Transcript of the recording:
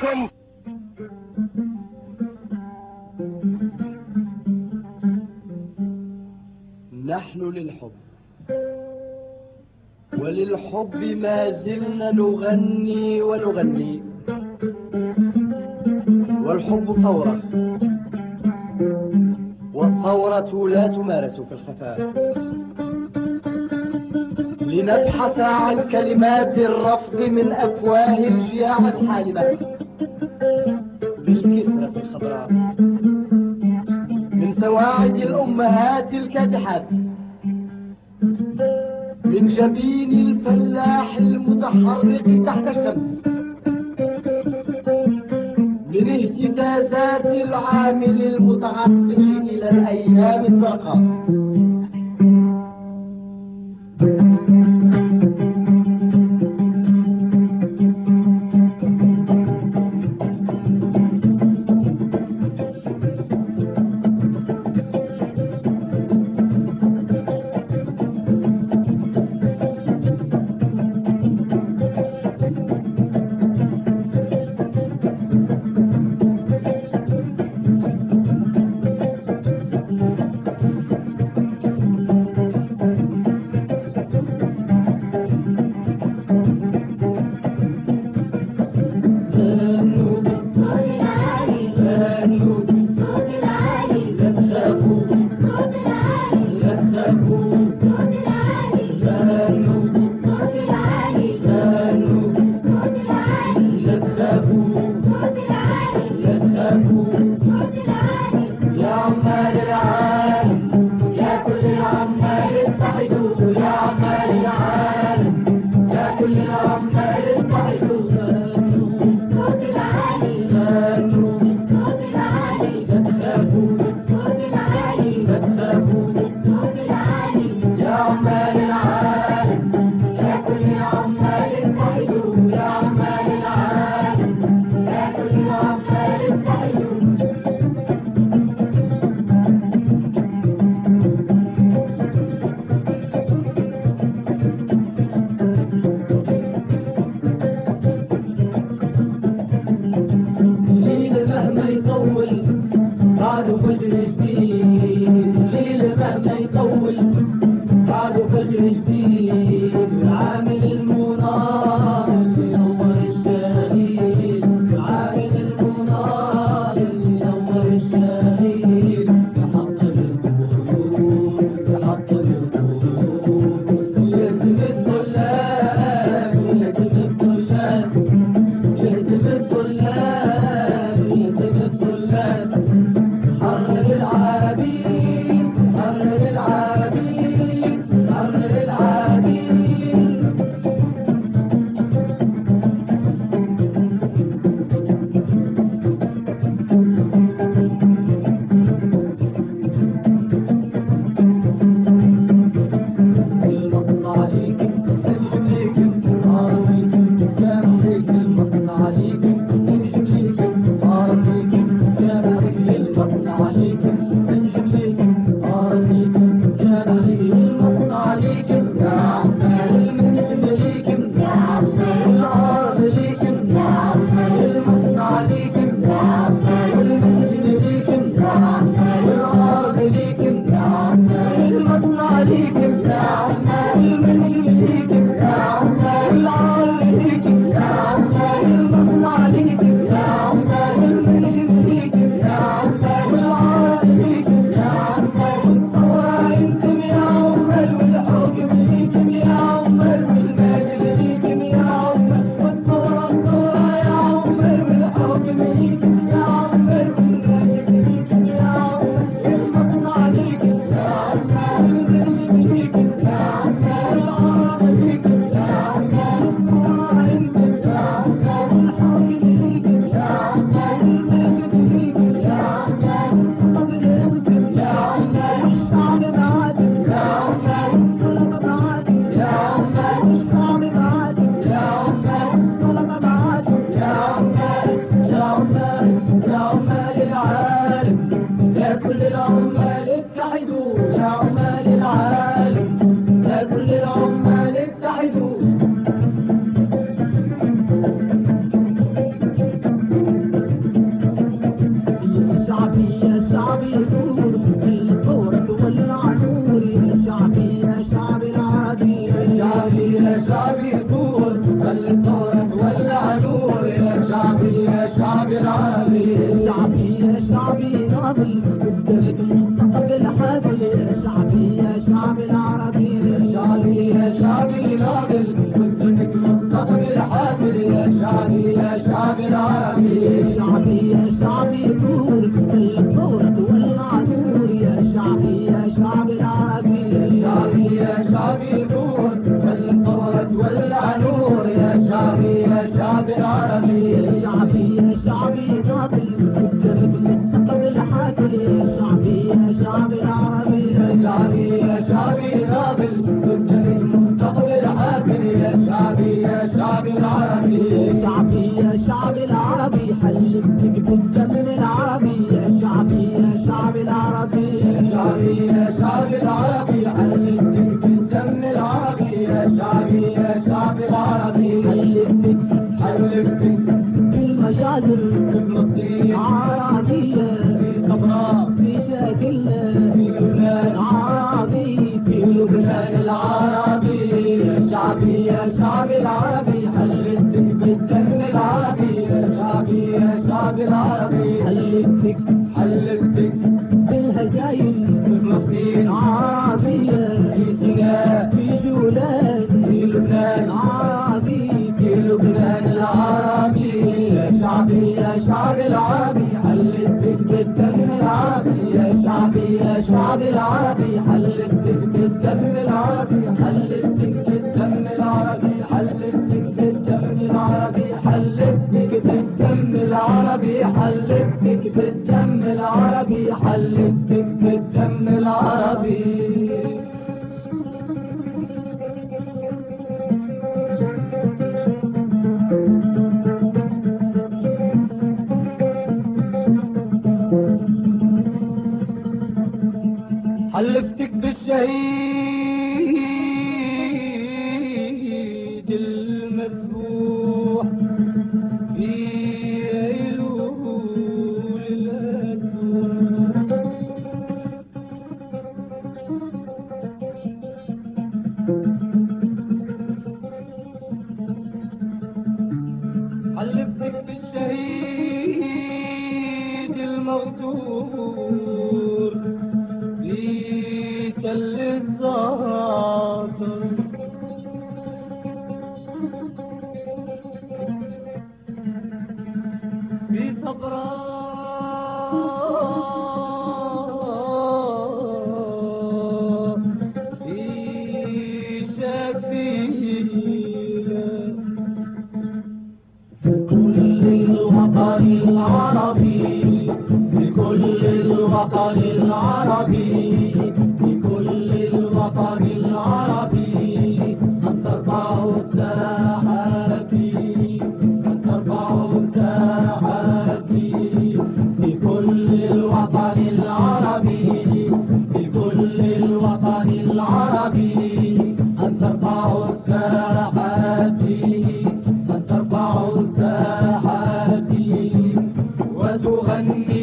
عليكم. نحن للحب، وللحب ما زلنا نغني ونغني، والحب ثورة، والثورة لا تمارس في الخفاء. لنبحث عن كلمات الرفض من أفواه الجياع الحالمة بالكسرة الخضراء، من سواعد الأمهات الكادحات، من جبين الفلاح المتحرك تحت الشمس، من اهتزازات العامل المتعطش إلى الأيام الزرقاء. العربي شعبي يا شعبي ناضل بالدرب المستقبل حافل يا شعبي يا شعب العربي شعبي يا شعبي ناضل قدامك مستقبل حافل يا شعبي يا شعب العربي شعبي يا شعبي نور الثورة تولع نور يا شعبي يا شعب العربي شعبي يا شعبي نور الثورة تولع نور يا شعبي يا شعب العربي شعبي يا شعبي ناضل بالدرب المستقبل حافل يا شعبي يا شعب العربي شعبي يا شعبي ناضل قدامك مستقبل حافل يا شعبي يا شعب العربي شعبي يا شعب العربي حلفتك بالدم العربي يا شعبي يا شعب العربي شعبي يا شعب العربي حلفتك بالدم العربي يا شعبي يا شعب العربي حلفتك بالمجازر بالمصير عربية في صبراء في شاكلة في لبنان عربي في لبنان العربي يا شعبي يا شعب العربي حلفتك بالدم العربي يا شعبي يا شعب العربي حلفتك حلفتك بالهجايم بالمصير عربية في سيناء في جولان في لبنان عربي في لبنان العربي يا شعبي يا شعب العربي حلفتك بالدم العربي يا شعبي يا شعب العربي حلفتك بالدم العربي حلفتك بالدم العربي حلفتك بالدم العربي حلفتك بالدم العربي حلفتك بالدم العربي حلفتك بالدم العربي حلفتك بالشهيد المذبوح في أيلول الأسود حلفتك بالشهيد المغدور في تل الزعتر في صبراء في شفيلة كل الوطن العربي بكل الوطن العربي بكل الوطن العربي أن ترفعوا الساحات أن ترفعوا الساحات بكل الوطن العربي بكل الوطن العربي أن ترفعوا الساحات أن ترفعوا الساحات وتغني